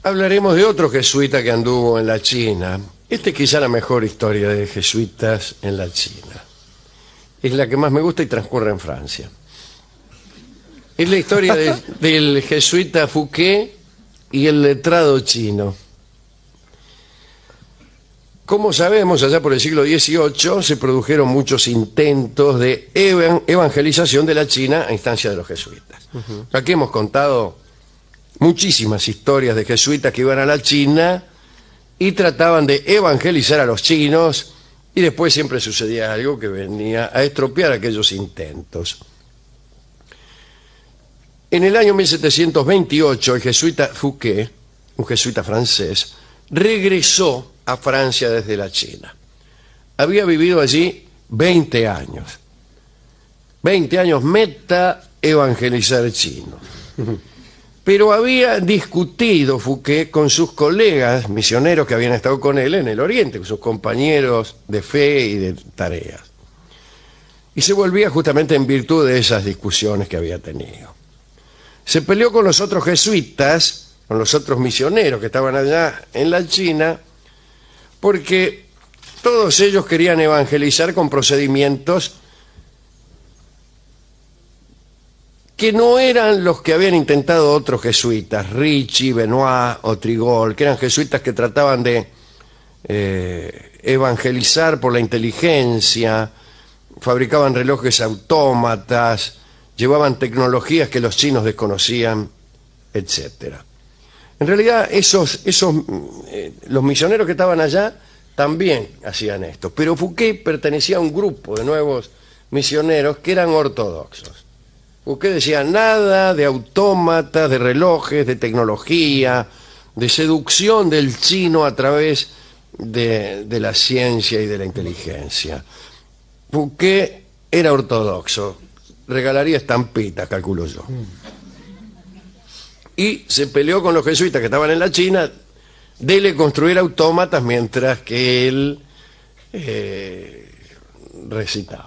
Hablaremos de otro jesuita que anduvo en la China. Esta es quizá la mejor historia de jesuitas en la China. Es la que más me gusta y transcurre en Francia. Es la historia del jesuita Fouquet y el letrado chino. Como sabemos, allá por el siglo XVIII se produjeron muchos intentos de evangelización de la China a instancia de los jesuitas. Aquí hemos contado muchísimas historias de jesuitas que iban a la China y trataban de evangelizar a los chinos, y después siempre sucedía algo que venía a estropear aquellos intentos. En el año 1728, el jesuita Fouquet, un jesuita francés, regresó a Francia desde la China. Había vivido allí 20 años. 20 años meta evangelizar chinos. Pero había discutido Fouquet con sus colegas misioneros que habían estado con él en el Oriente, con sus compañeros de fe y de tareas. Y se volvía justamente en virtud de esas discusiones que había tenido. Se peleó con los otros jesuitas, con los otros misioneros que estaban allá en la China, porque todos ellos querían evangelizar con procedimientos que no eran los que habían intentado otros jesuitas, Ricci, Benoit o Trigol, que eran jesuitas que trataban de evangelizar por la inteligencia, fabricaban relojes autómatas, llevaban tecnologías que los chinos desconocían, etc. En realidad, los misioneros que estaban allá también hacían esto, pero Fouquet pertenecía a un grupo de nuevos misioneros que eran ortodoxos. Fouquet decía nada de autómatas, de relojes, de tecnología, de seducción del chino a través de la ciencia y de la inteligencia. Fouquet era ortodoxo, regalaría estampitas, calculo yo. Y se peleó con los jesuitas que estaban en la China de construir autómatas mientras que él recitaba.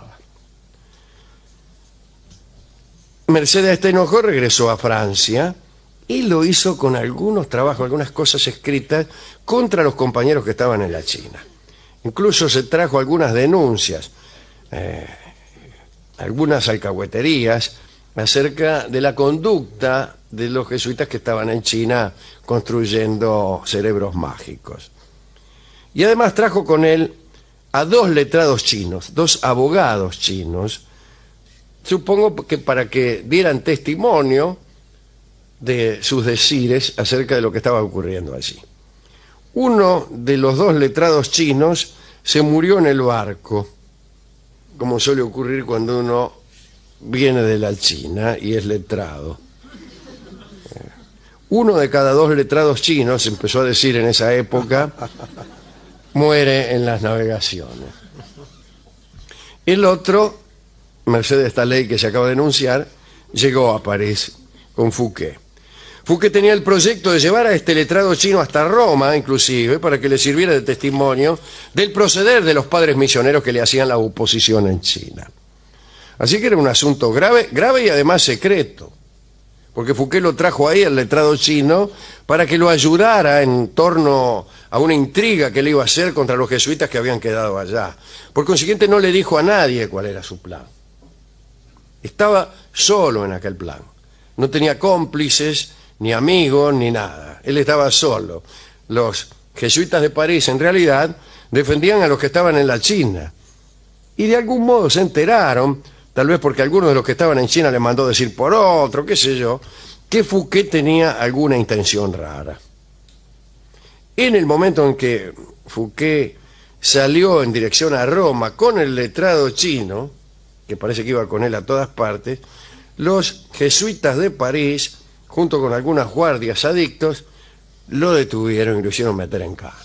Merced a este enojo regresó a Francia y lo hizo con algunos trabajos, algunas cosas escritas contra los compañeros que estaban en la China. Incluso se trajo algunas denuncias, algunas alcahueterías acerca de la conducta de los jesuitas que estaban en China construyendo cerebros mágicos. Y además trajo con él a 2 letrados chinos, 2 abogados chinos, supongo que para que dieran testimonio de sus decires acerca de lo que estaba ocurriendo allí. Uno de los 2 letrados chinos se murió en el barco, como suele ocurrir cuando uno viene de la China y es letrado. Uno de cada 2 letrados chinos, empezó a decir en esa época, muere en las navegaciones. El otro, merced a esta ley que se acaba de enunciar, llegó a París con Fouquet. Fouquet tenía el proyecto de llevar a este letrado chino hasta Roma, inclusive, para que le sirviera de testimonio del proceder de los padres misioneros que le hacían la oposición en China. Así que era un asunto grave y además secreto, porque Fouquet lo trajo ahí al letrado chino para que lo ayudara en torno a una intriga que le iba a hacer contra los jesuitas que habían quedado allá. Por consiguiente, no le dijo a nadie cuál era su plan. Estaba solo en aquel plan. No tenía cómplices, ni amigos, ni nada. Él estaba solo. Los jesuitas de París, en realidad, defendían a los que estaban en la China. Y de algún modo se enteraron, tal vez porque alguno de los que estaban en China le mandó decir por otro, qué sé yo, que Fouquet tenía alguna intención rara. En el momento en que Fouquet salió en dirección a Roma con el letrado chino, que parece que iba con él a todas partes, los jesuitas de París, junto con algunas guardias adictos, lo detuvieron y lo hicieron meter en cana.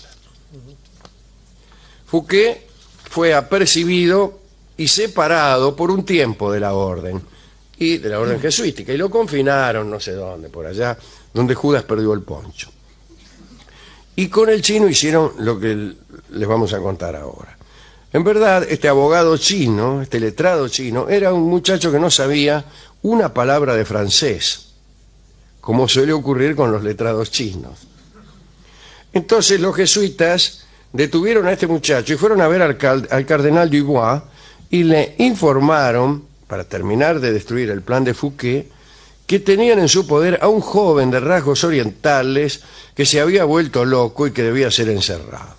Fouquet fue apercibido y separado por un tiempo de la orden jesuítica, y lo confinaron no sé dónde, por allá donde Judas perdió el poncho. Y con el chino hicieron lo que les vamos a contar ahora. En verdad, este abogado chino, este letrado chino, era un muchacho que no sabía una palabra de francés, como suele ocurrir con los letrados chinos. Entonces los jesuitas detuvieron a este muchacho y fueron a ver al cardenal Dubois y le informaron, para terminar de destruir el plan de Fouquet, que tenían en su poder a un joven de rasgos orientales que se había vuelto loco y que debía ser encerrado.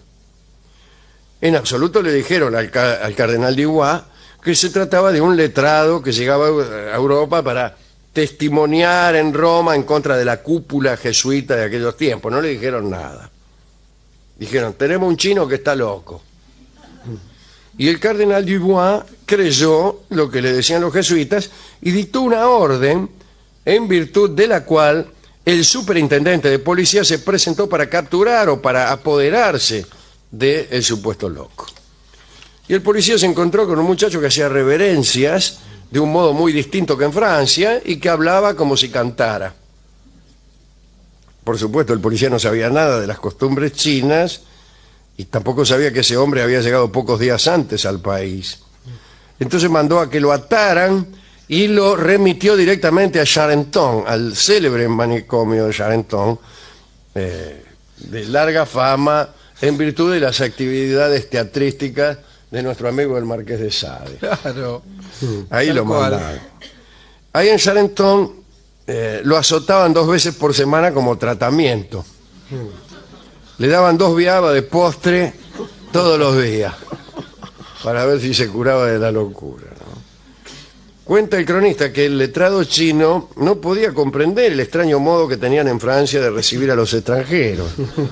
En absoluto le dijeron al cardenal Dubois que se trataba de un letrado que llegaba a Europa para testimoniar en Roma en contra de la cúpula jesuita de aquellos tiempos. No le dijeron nada. Dijeron, tenemos un chino que está loco. Y el cardenal Dubois creyó lo que le decían los jesuitas y dictó una orden en virtud de la cual el superintendente de policía se presentó para capturar o para apoderarse del supuesto loco. Y el policía se encontró con un muchacho que hacía reverencias de un modo muy distinto que en Francia y que hablaba como si cantara. Por supuesto, el policía no sabía nada de las costumbres chinas y tampoco sabía que ese hombre había llegado pocos días antes al país. Entonces mandó a que lo ataran y lo remitió directamente a Charenton, al célebre manicomio de Charenton, de larga fama en virtud de las actividades teatrísticas de nuestro amigo el Marqués de Sade. Claro. Ahí lo mandaron. Ahí en Charenton lo azotaban 2 veces por semana como tratamiento. Le daban 2 biabas de postre todos los días para ver si se curaba de la locura, ¿no? Cuenta el cronista que el letrado chino no podía comprender el extraño modo que tenían en Francia de recibir a los extranjeros.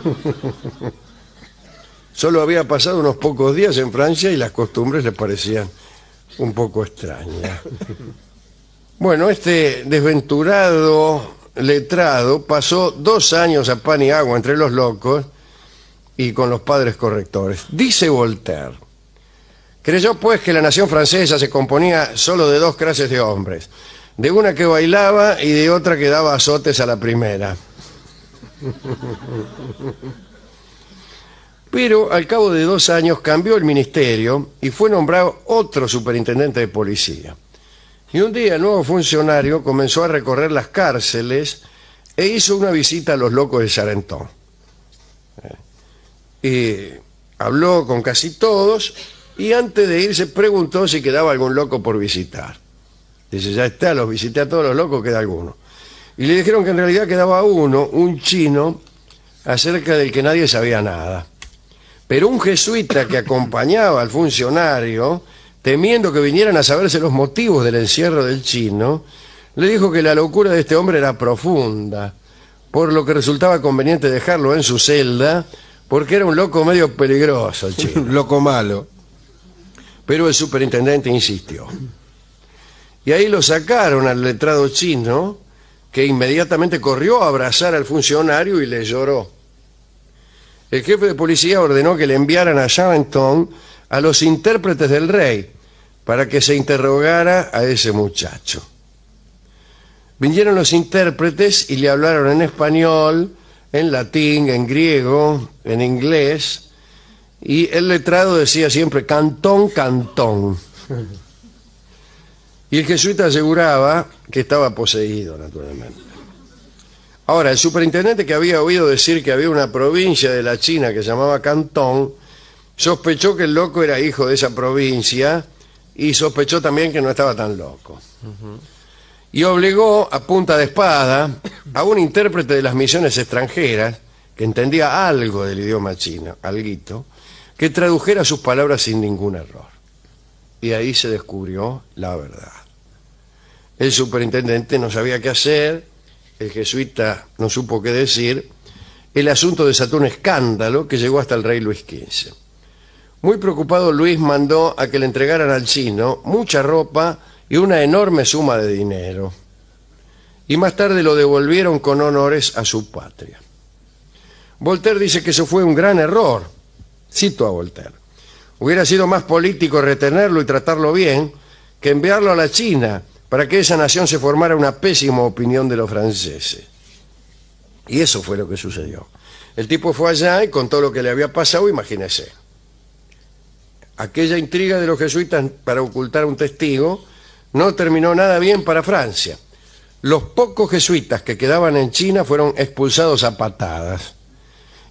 Solo había pasado unos pocos días en Francia y las costumbres le parecían un poco extrañas. Bueno, este desventurado letrado pasó 2 años a pan y agua entre los locos y con los padres correctores. Dice Voltaire, creyó pues que la nación francesa se componía solo de 2 clases de hombres, de una que bailaba y de otra que daba azotes a la primera. Pero al cabo de 2 años cambió el ministerio y fue nombrado otro superintendente de policía. Y un día el nuevo funcionario comenzó a recorrer las cárceles e hizo una visita a los locos de Charenton. Y habló con casi todos y antes de irse preguntó si quedaba algún loco por visitar. Dice, ya está, los visité a todos los locos, queda alguno. Y le dijeron que en realidad quedaba uno, un chino, acerca del que nadie sabía nada. Pero un jesuita que acompañaba al funcionario, temiendo que vinieran a saberse los motivos del encierro del chino, le dijo que la locura de este hombre era profunda, por lo que resultaba conveniente dejarlo en su celda, porque era un loco medio peligroso el chino. Loco malo. Pero el superintendente insistió. Y ahí lo sacaron al letrado chino, que inmediatamente corrió a abrazar al funcionario y le lloró. El jefe de policía ordenó que le enviaran a Charenton a los intérpretes del rey para que se interrogara a ese muchacho. Vinieron los intérpretes y le hablaron en español, en latín, en griego, en inglés, y el letrado decía siempre cantón, cantón. Y el jesuita aseguraba que estaba poseído, naturalmente. Ahora, el superintendente, que había oído decir que había una provincia de la China que se llamaba Cantón, sospechó que el loco era hijo de esa provincia y sospechó también que no estaba tan loco. Y obligó a punta de espada a un intérprete de las misiones extranjeras, que entendía algo del idioma chino, alguito, que tradujera sus palabras sin ningún error. Y ahí se descubrió la verdad. El superintendente no sabía qué hacer, el jesuita no supo qué decir, el asunto desató un escándalo que llegó hasta el rey Luis XV. Muy preocupado, Luis mandó a que le entregaran al chino mucha ropa y una enorme suma de dinero. Y más tarde lo devolvieron con honores a su patria. Voltaire dice que eso fue un gran error. Cito a Voltaire. Hubiera sido más político retenerlo y tratarlo bien que enviarlo a la China para que esa nación se formara una pésima opinión de los franceses. Y eso fue lo que sucedió. El tipo fue allá y contó lo que le había pasado, imagínese. Aquella intriga de los jesuitas para ocultar un testigo no terminó nada bien para Francia. Los pocos jesuitas que quedaban en China fueron expulsados a patadas.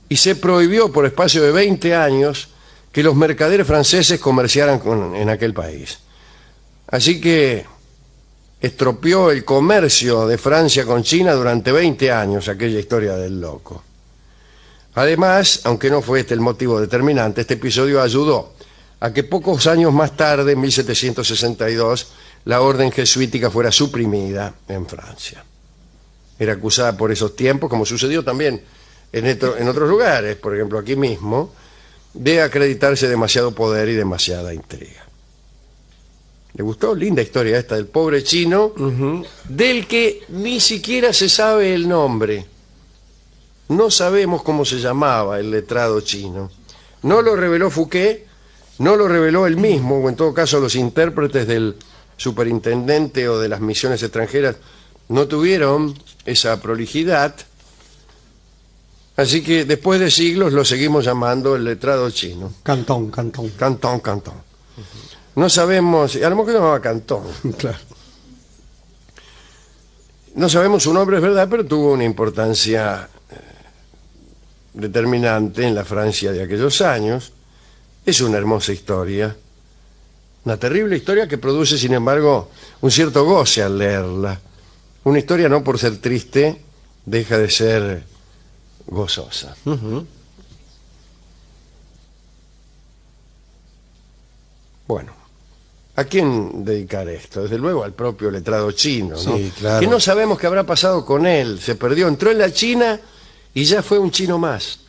y se prohibió por espacio de 20 años que los mercaderes franceses comerciaran en aquel país. Así que estropeó el comercio de Francia con China durante 20 años, aquella historia del loco. Además, aunque no fue este el motivo determinante, este episodio ayudó a que pocos años más tarde, en 1762, la orden jesuítica fuera suprimida en Francia. Era acusada por esos tiempos, como sucedió también en otros lugares, por ejemplo aquí mismo, de acreditarse demasiado poder y demasiada intriga. ¿Le gustó? Linda historia esta del pobre chino, del que ni siquiera se sabe el nombre. No sabemos cómo se llamaba el letrado chino. No lo reveló Fouquet, no lo reveló él mismo, o en todo caso los intérpretes del superintendente o de las misiones extranjeras no tuvieron esa prolijidad. Así que después de siglos lo seguimos llamando el letrado chino. Cantón. Cantón. No sabemos, a lo mejor se llamaba Cantón. Claro. No sabemos su nombre, es verdad, pero tuvo una importancia determinante en la Francia de aquellos años. Es una hermosa historia, una terrible historia que produce, sin embargo, un cierto goce al leerla. Una historia, no por ser triste, deja de ser gozosa. Bueno, ¿a quién dedicar esto? Desde luego al propio letrado chino, ¿no? Sí, claro. Que no sabemos qué habrá pasado con él. Se perdió, entró en la China y ya fue un chino más.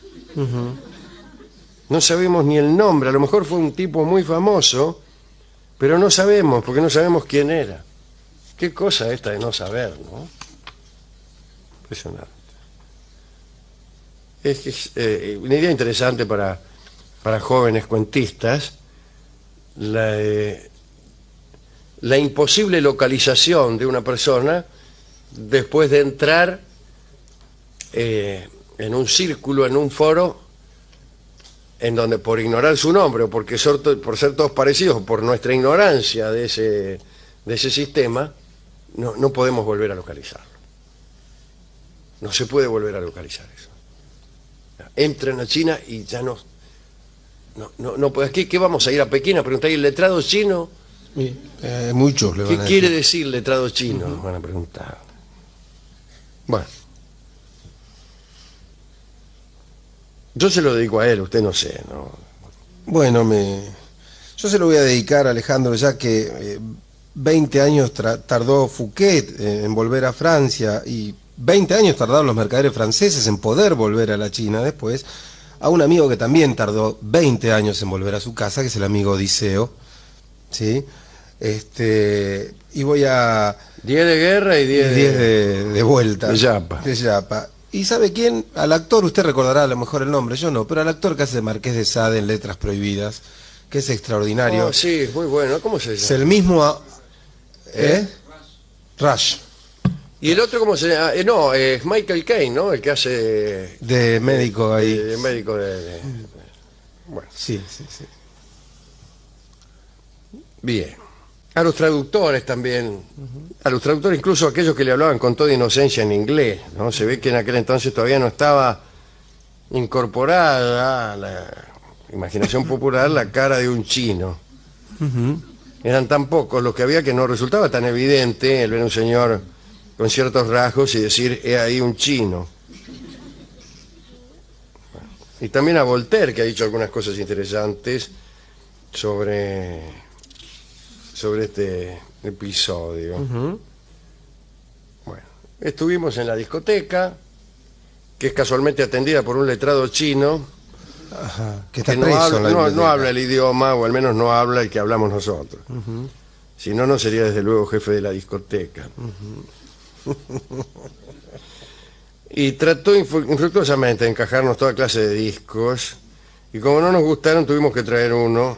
No sabemos ni el nombre. A lo mejor fue un tipo muy famoso, pero no sabemos, porque no sabemos quién era. Qué cosa esta de no saber, ¿no? Impresionante. Es una idea interesante para jóvenes cuentistas, la imposible localización de una persona después de entrar en un círculo, en un foro, en donde por ignorar su nombre o porque por ser todos parecidos o por nuestra ignorancia de ese sistema, no podemos volver a localizarlo. No se puede volver a localizar eso. Entran a China y ya no puede. ¿Qué vamos a ir a Pekín a preguntar? ¿Y el letrado chino? Muchos le van ¿Qué a quiere decir. decir letrado chino? Nos van a preguntar. Bueno. Yo se lo dedico a él, usted no sé, ¿no? Bueno, yo se lo voy a dedicar a Alejandro, ya que 20 años tardó Fouquet en volver a Francia y 20 años tardaron los mercaderes franceses en poder volver a la China después, a un amigo que también tardó 20 años en volver a su casa, que es el amigo Odiseo, ¿sí? Y voy a... 10 de guerra y 10 de vuelta. De Yapa. De Yapa. ¿Y sabe quién? Al actor, usted recordará a lo mejor el nombre, yo no, pero al actor que hace de Marqués de Sade en Letras Prohibidas, que es extraordinario. Oh, sí, muy bueno. ¿Cómo se llama? Es el mismo... Rush. ¿Y el otro cómo se llama? No, es Michael Caine, ¿no? El que hace... De médico ahí. De médico Bueno. Sí. Bien. A los traductores también, a los traductores incluso aquellos que le hablaban con toda inocencia en inglés, ¿no? Se ve que en aquel entonces todavía no estaba incorporada a la imaginación popular la cara de un chino. Eran tan pocos los que había que no resultaba tan evidente el ver a un señor con ciertos rasgos y decir, he ahí un chino. Y también a Voltaire, que ha dicho algunas cosas interesantes sobre este episodio. Bueno, estuvimos en la discoteca, que es casualmente atendida por un letrado chino. Ajá, que está que preso no habla el idioma, o al menos no habla el que hablamos nosotros. Si no, no sería desde luego jefe de la discoteca. Y trató infructuosamente de encajarnos toda clase de discos, y como no nos gustaron tuvimos que traer uno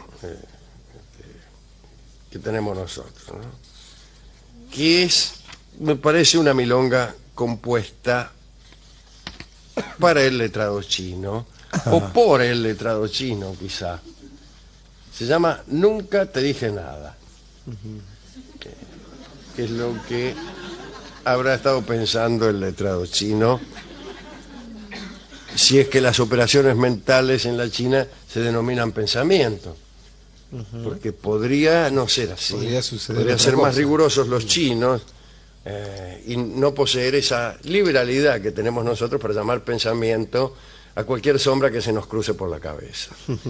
que tenemos nosotros, ¿no? Que es, me parece, una milonga compuesta para el letrado chino, o por el letrado chino, quizá. Se llama Nunca te dije nada. Que es lo que habrá estado pensando el letrado chino si es que las operaciones mentales en la China se denominan pensamiento. Porque podría no ser así. Podría suceder Podría otra ser más cosa. rigurosos los chinos y no poseer esa liberalidad que tenemos nosotros para llamar pensamiento a cualquier sombra que se nos cruce por la cabeza.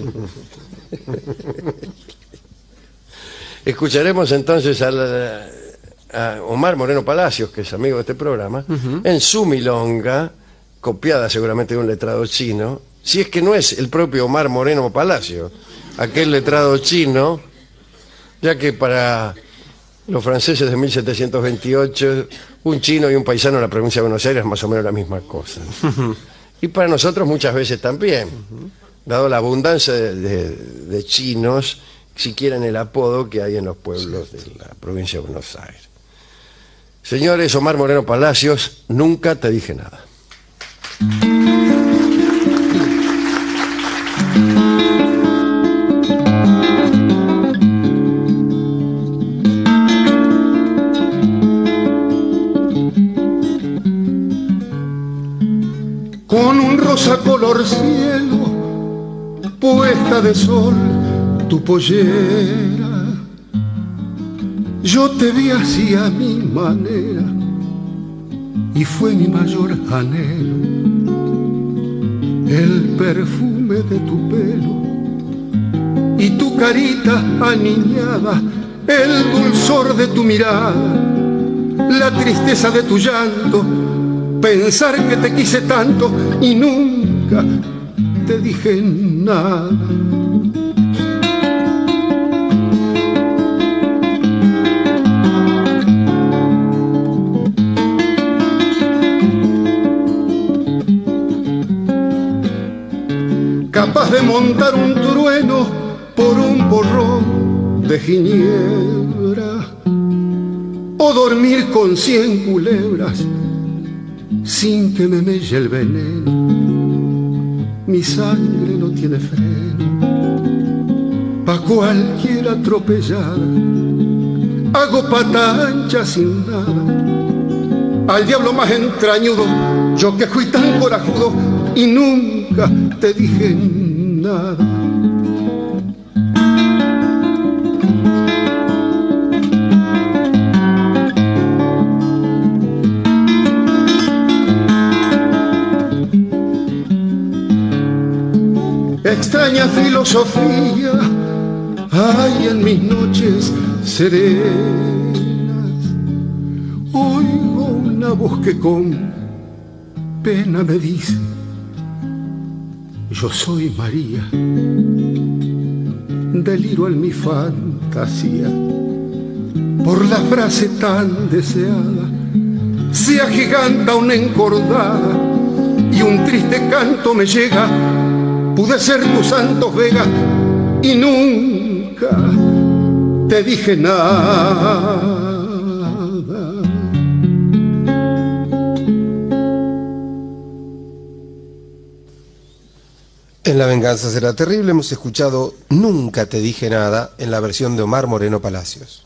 Escucharemos entonces a Omar Moreno Palacios, que es amigo de este programa, en su milonga, copiada seguramente de un letrado chino, si es que no es el propio Omar Moreno Palacios, aquel letrado chino, ya que para los franceses de 1728, un chino y un paisano de la provincia de Buenos Aires es más o menos la misma cosa. Y para nosotros muchas veces también, dado la abundancia de chinos, siquiera en el apodo que hay en los pueblos de la provincia de Buenos Aires. Señores, Omar Moreno Palacios, nunca te dije nada. Con un rosa color cielo, puesta de sol tu pollera, yo te vi así a mi manera y fue mi mayor anhelo el perfume de tu pelo y tu carita aniñada, el dulzor de tu mirada, la tristeza de tu llanto, pensar que te quise tanto y nunca te dije nada. Capaz de montar un trueno por un borrón de ginebra o dormir con 100 culebras sin que me melle el veneno. Mi sangre no tiene freno pa' cualquier atropellada, hago pata ancha sin nada al diablo más entrañudo, yo que fui tan corajudo y nunca te dije nada. Extraña filosofía hay en mis noches serenas, oigo una voz que con pena me dice: yo soy María. Deliro en mi fantasía por la frase tan deseada, se agiganta una encordada y un triste canto me llega. Pude ser tu Santos Vega y nunca te dije nada. En La venganza será terrible hemos escuchado Nunca te dije nada en la versión de Omar Moreno Palacios.